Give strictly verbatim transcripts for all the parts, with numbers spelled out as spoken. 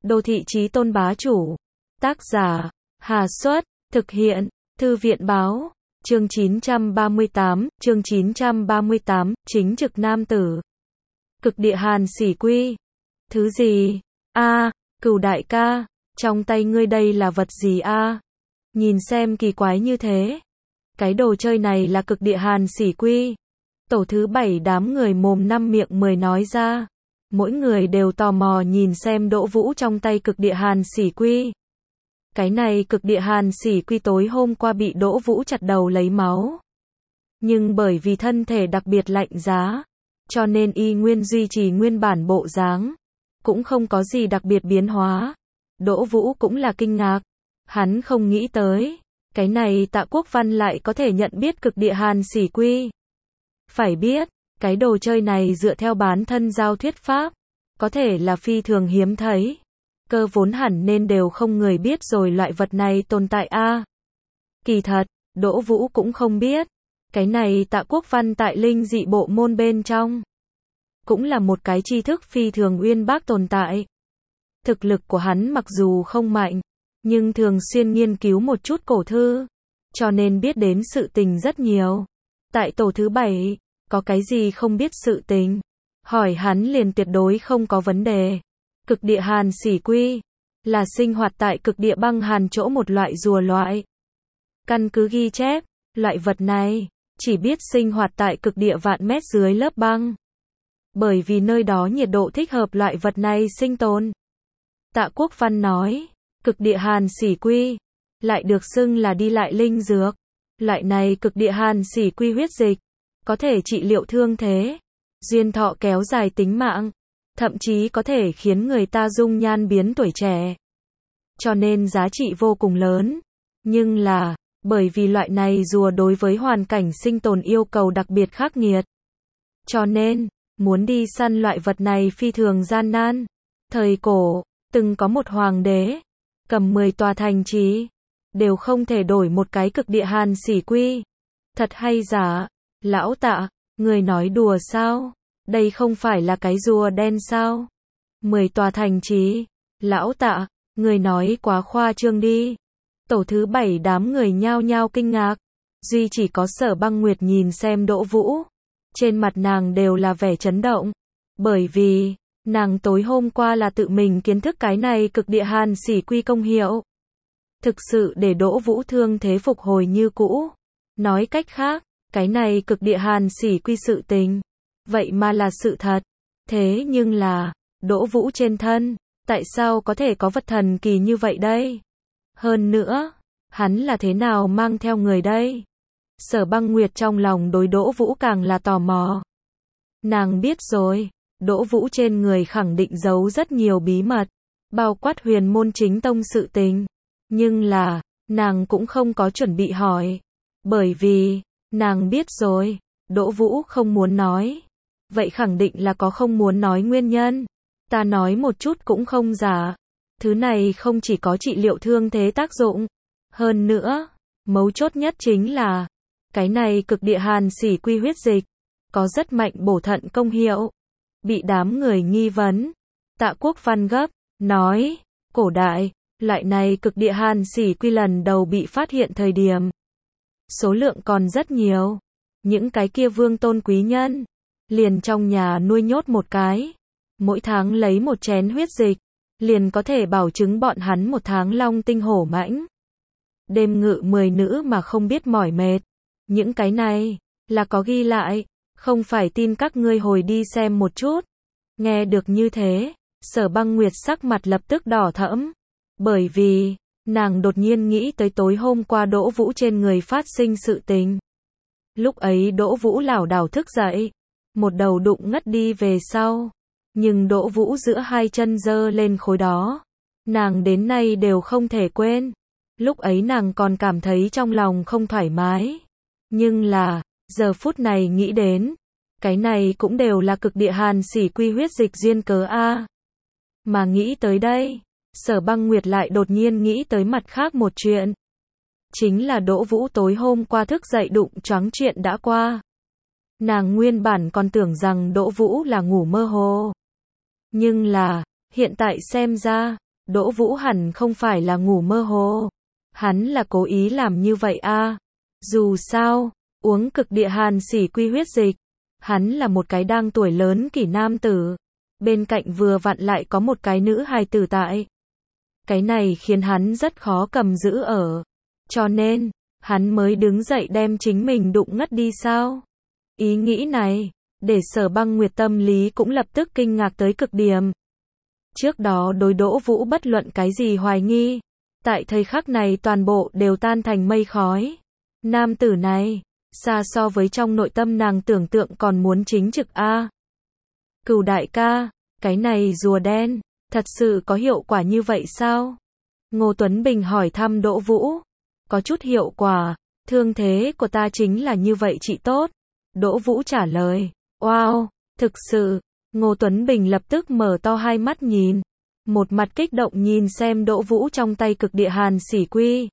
Đô thị chí tôn bá chủ. Tác giả, Hà Xuất, thực hiện, Thư viện Báo. Chương chín trăm ba mươi tám, chương chín trăm ba mươi tám, chính trực nam tử. Cực địa hàn xỉ quy. Thứ gì? A, Cửu đại ca, trong tay ngươi đây là vật gì a? Nhìn xem kỳ quái như thế. Cái đồ chơi này là cực địa hàn xỉ quy. Tổ thứ bảy đám người mồm năm miệng mười nói ra. Mỗi người đều tò mò nhìn xem Đỗ Vũ trong tay cực địa hàn xỉ quy. Cái này cực địa hàn xỉ quy tối hôm qua bị Đỗ Vũ chặt đầu lấy máu. Nhưng bởi vì thân thể đặc biệt lạnh giá, cho nên y nguyên duy trì nguyên bản bộ dáng, cũng không có gì đặc biệt biến hóa. Đỗ Vũ cũng là kinh ngạc, hắn không nghĩ tới, cái này Tạ Quốc Văn lại có thể nhận biết cực địa hàn xỉ quy. Phải biết, cái đồ chơi này dựa theo bán thân giao thuyết pháp, có thể là phi thường hiếm thấy. Cơ vốn hẳn nên đều không người biết rồi loại vật này tồn tại a. Kỳ thật, Đỗ Vũ cũng không biết. Cái này Tạ Quốc Văn tại linh dị bộ môn bên trong, cũng là một cái tri thức phi thường uyên bác tồn tại. Thực lực của hắn mặc dù không mạnh, nhưng thường xuyên nghiên cứu một chút cổ thư, cho nên biết đến sự tình rất nhiều. Tại tổ thứ bảy, có cái gì không biết sự tình, hỏi hắn liền tuyệt đối không có vấn đề. Cực địa hàn xỉ quy là sinh hoạt tại cực địa băng hàn chỗ một loại rùa loại. Căn cứ ghi chép, loại vật này chỉ biết sinh hoạt tại cực địa vạn mét dưới lớp băng. Bởi vì nơi đó nhiệt độ thích hợp loại vật này sinh tồn. Tạ Quốc Văn nói, cực địa hàn xỉ quy lại được xưng là đi lại linh dược. Loại này cực địa hàn xỉ quy huyết dịch có thể trị liệu thương thế, duyên thọ kéo dài tính mạng, thậm chí có thể khiến người ta dung nhan biến tuổi trẻ. Cho nên giá trị vô cùng lớn. Nhưng là, bởi vì loại này rùa đối với hoàn cảnh sinh tồn yêu cầu đặc biệt khắc nghiệt. Cho nên, muốn đi săn loại vật này phi thường gian nan. Thời cổ, từng có một hoàng đế, cầm mười tòa thành trì, đều không thể đổi một cái cực địa hàn xỉ quy. Thật hay giả? Lão Tạ, người nói đùa sao? Đây không phải là cái rùa đen sao? Mười tòa thành trì. Lão Tạ, người nói quá khoa trương đi. Tổ thứ bảy đám người nhao nhao kinh ngạc. Duy chỉ có Sở Băng Nguyệt nhìn xem Đỗ Vũ. Trên mặt nàng đều là vẻ chấn động. Bởi vì, nàng tối hôm qua là tự mình kiến thức cái này cực địa hàn xỉ quy công hiệu. Thực sự để Đỗ Vũ thương thế phục hồi như cũ. Nói cách khác, cái này cực địa hàn xỉ quy sự tình. Vậy mà là sự thật. Thế nhưng là, Đỗ Vũ trên thân, tại sao có thể có vật thần kỳ như vậy đây? Hơn nữa, hắn là thế nào mang theo người đây? Sở Băng Nguyệt trong lòng đối Đỗ Vũ càng là tò mò. Nàng biết rồi, Đỗ Vũ trên người khẳng định giấu rất nhiều bí mật, bao quát huyền môn chính tông sự tình. Nhưng là, nàng cũng không có chuẩn bị hỏi. Bởi vì, nàng biết rồi, Đỗ Vũ không muốn nói. Vậy khẳng định là có không muốn nói nguyên nhân. Ta nói một chút cũng không giả. Thứ này không chỉ có trị liệu thương thế tác dụng. Hơn nữa, mấu chốt nhất chính là, cái này cực địa hàn xỉ quy huyết dịch, có rất mạnh bổ thận công hiệu. Bị đám người nghi vấn. Tạ Quốc Văn gấp, nói, cổ đại, loại này cực địa hàn xỉ quy lần đầu bị phát hiện thời điểm. Số lượng còn rất nhiều. Những cái kia vương tôn quý nhân, liền trong nhà nuôi nhốt một cái. Mỗi tháng lấy một chén huyết dịch, liền có thể bảo chứng bọn hắn một tháng long tinh hổ mãnh. Đêm ngự mười nữ mà không biết mỏi mệt. Những cái này, là có ghi lại, không phải tin các ngươi hồi đi xem một chút. Nghe được như thế, Sở Băng Nguyệt sắc mặt lập tức đỏ thẫm. Bởi vì, nàng đột nhiên nghĩ tới tối hôm qua Đỗ Vũ trên người phát sinh sự tình. Lúc ấy Đỗ Vũ lảo đảo thức dậy, một đầu đụng ngất đi về sau. Nhưng Đỗ Vũ giữa hai chân giơ lên khối đó, nàng đến nay đều không thể quên. Lúc ấy nàng còn cảm thấy trong lòng không thoải mái. Nhưng là, giờ phút này nghĩ đến, cái này cũng đều là cực địa hàn xỉ quy huyết dịch duyên cớ a. Mà nghĩ tới đây, Sở Băng Nguyệt lại đột nhiên nghĩ tới mặt khác một chuyện. Chính là Đỗ Vũ tối hôm qua thức dậy đụng choáng chuyện đã qua. Nàng nguyên bản còn tưởng rằng Đỗ Vũ là ngủ mơ hồ. Nhưng là, hiện tại xem ra, Đỗ Vũ hẳn không phải là ngủ mơ hồ. Hắn là cố ý làm như vậy a. Dù sao, uống cực địa hàn xỉ quy huyết dịch. Hắn là một cái đang tuổi lớn kỷ nam tử. Bên cạnh vừa vặn lại có một cái nữ hài tử tại. Cái này khiến hắn rất khó cầm giữ ở. Cho nên, hắn mới đứng dậy đem chính mình đụng ngất đi sao? Ý nghĩ này, để Sở Băng Nguyệt tâm lý cũng lập tức kinh ngạc tới cực điểm. Trước đó đối Đỗ Vũ bất luận cái gì hoài nghi, tại thời khắc này toàn bộ đều tan thành mây khói. Nam tử này, xa so với trong nội tâm nàng tưởng tượng còn muốn chính trực a. Cửu đại ca, cái này rùa đen, thật sự có hiệu quả như vậy sao? Ngô Tuấn Bình hỏi thăm Đỗ Vũ. Có chút hiệu quả, thương thế của ta chính là như vậy chị tốt. Đỗ Vũ trả lời. Wow, thực sự. Ngô Tuấn Bình lập tức mở to hai mắt nhìn. Một mặt kích động nhìn xem Đỗ Vũ trong tay cực địa hàn xỉ quy.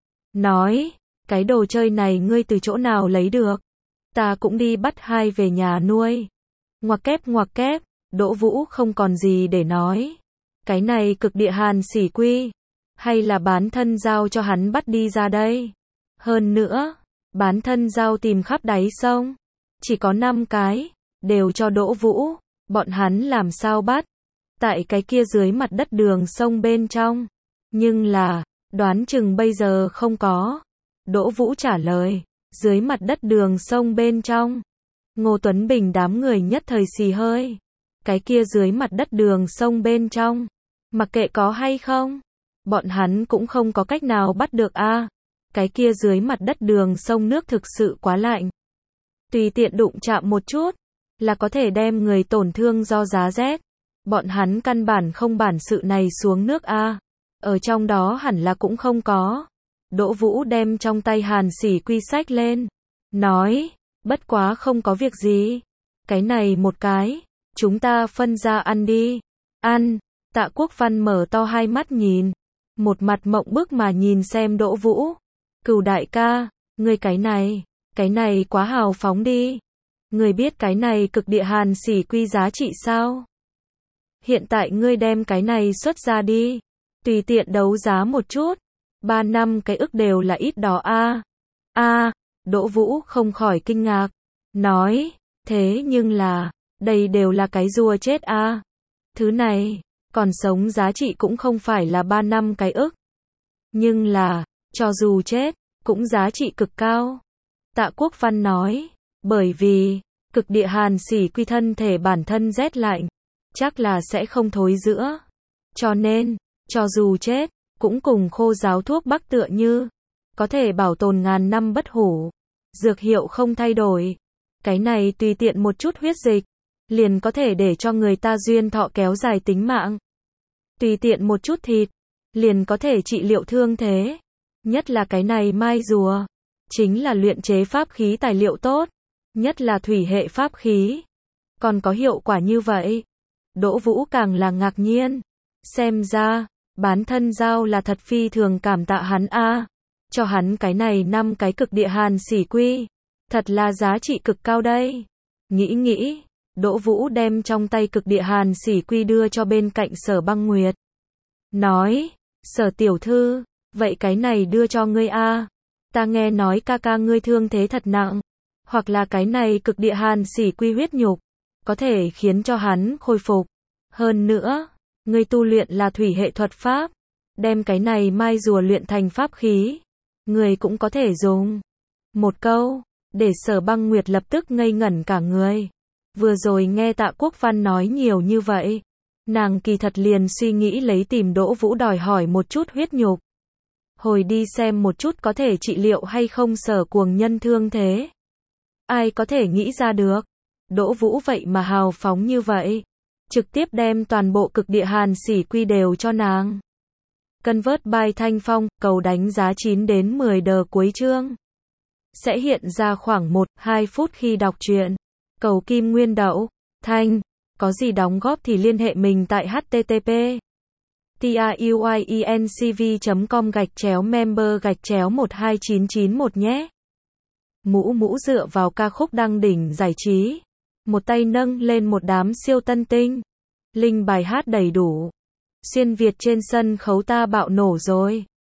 Nói, cái đồ chơi này ngươi từ chỗ nào lấy được? Ta cũng đi bắt hai về nhà nuôi. Ngoặc kép ngoặc kép, Đỗ Vũ không còn gì để nói. Cái này cực địa hàn xỉ quy, hay là bán thân giao cho hắn bắt đi ra đây? Hơn nữa, bán thân giao tìm khắp đáy sông, chỉ có năm cái, đều cho Đỗ Vũ, bọn hắn làm sao bắt? Tại cái kia dưới mặt đất đường sông bên trong. Nhưng là, đoán chừng bây giờ không có. Đỗ Vũ trả lời, dưới mặt đất đường sông bên trong. Ngô Tuấn Bình đám người nhất thời xì hơi. Cái kia dưới mặt đất đường sông bên trong, mặc kệ có hay không, bọn hắn cũng không có cách nào bắt được a. À, cái kia dưới mặt đất đường sông nước thực sự quá lạnh. Tùy tiện đụng chạm một chút, là có thể đem người tổn thương do giá rét. Bọn hắn căn bản không bản sự này xuống nước a. À, ở trong đó hẳn là cũng không có. Đỗ Vũ đem trong tay hàn xỉ quy sách lên. Nói, bất quá không có việc gì. Cái này một cái, chúng ta phân ra ăn đi. Ăn, Tạ Quốc Văn mở to hai mắt nhìn. Một mặt mộng bức mà nhìn xem Đỗ Vũ. Cửu đại ca, ngươi cái này, cái này quá hào phóng đi. Ngươi biết cái này cực địa hàn xỉ quy giá trị sao? Hiện tại ngươi đem cái này xuất ra đi. Tùy tiện đấu giá một chút. Ba năm cái ức đều là ít đó a. A, Đỗ Vũ không khỏi kinh ngạc. Nói, thế nhưng là, đây đều là cái rùa chết a. Thứ này, còn sống giá trị cũng không phải là ba năm cái ức. Nhưng là, cho dù chết, cũng giá trị cực cao. Tạ Quốc Văn nói, bởi vì, cực địa hàn xỉ quy thân thể bản thân rét lạnh, chắc là sẽ không thối rữa. Cho nên, cho dù chết, cũng cùng khô giáo thuốc bắc tựa như, có thể bảo tồn ngàn năm bất hủ. Dược hiệu không thay đổi. Cái này tùy tiện một chút huyết dịch, liền có thể để cho người ta duyên thọ kéo dài tính mạng. Tùy tiện một chút thịt, liền có thể trị liệu thương thế. Nhất là cái này mai rùa, chính là luyện chế pháp khí tài liệu tốt. Nhất là thủy hệ pháp khí. Còn có hiệu quả như vậy. Đỗ Vũ càng là ngạc nhiên. Xem ra, bán thân giao là thật phi thường cảm tạ hắn a. À, cho hắn cái này năm cái cực địa hàn xỉ quy. Thật là giá trị cực cao đây. Nghĩ nghĩ, Đỗ Vũ đem trong tay cực địa hàn xỉ quy đưa cho bên cạnh Sở Băng Nguyệt. Nói, Sở tiểu thư, vậy cái này đưa cho ngươi a. À, ta nghe nói ca ca ngươi thương thế thật nặng. Hoặc là cái này cực địa hàn xỉ quy huyết nhục, có thể khiến cho hắn khôi phục. Hơn nữa, ngươi tu luyện là thủy hệ thuật pháp. Đem cái này mai rùa luyện thành pháp khí. Người cũng có thể dùng. Một câu, để Sở Băng Nguyệt lập tức ngây ngẩn cả người. Vừa rồi nghe Tạ Quốc Văn nói nhiều như vậy. Nàng kỳ thật liền suy nghĩ lấy tìm Đỗ Vũ đòi hỏi một chút huyết nhục. Hồi đi xem một chút có thể trị liệu hay không Sở cuồng nhân thương thế. Ai có thể nghĩ ra được. Đỗ Vũ vậy mà hào phóng như vậy. Trực tiếp đem toàn bộ cực địa hàn xỉ quy đều cho nàng. Convert by Thanh Phong, cầu đánh giá chín đến mười đờ cuối chương. Sẽ hiện ra khoảng một đến hai phút khi đọc truyện. Cầu kim nguyên đậu, Thanh. Có gì đóng góp thì liên hệ mình tại http truyencv chấm com gạch chéo member gạch chéo một hai chín chín một nhé. Mũ mũ dựa vào ca khúc đăng đỉnh giải trí. Một tay nâng lên một đám siêu tân tinh. Link bài hát đầy đủ. Xuyên Việt trên sân khấu ta bạo nổ rồi.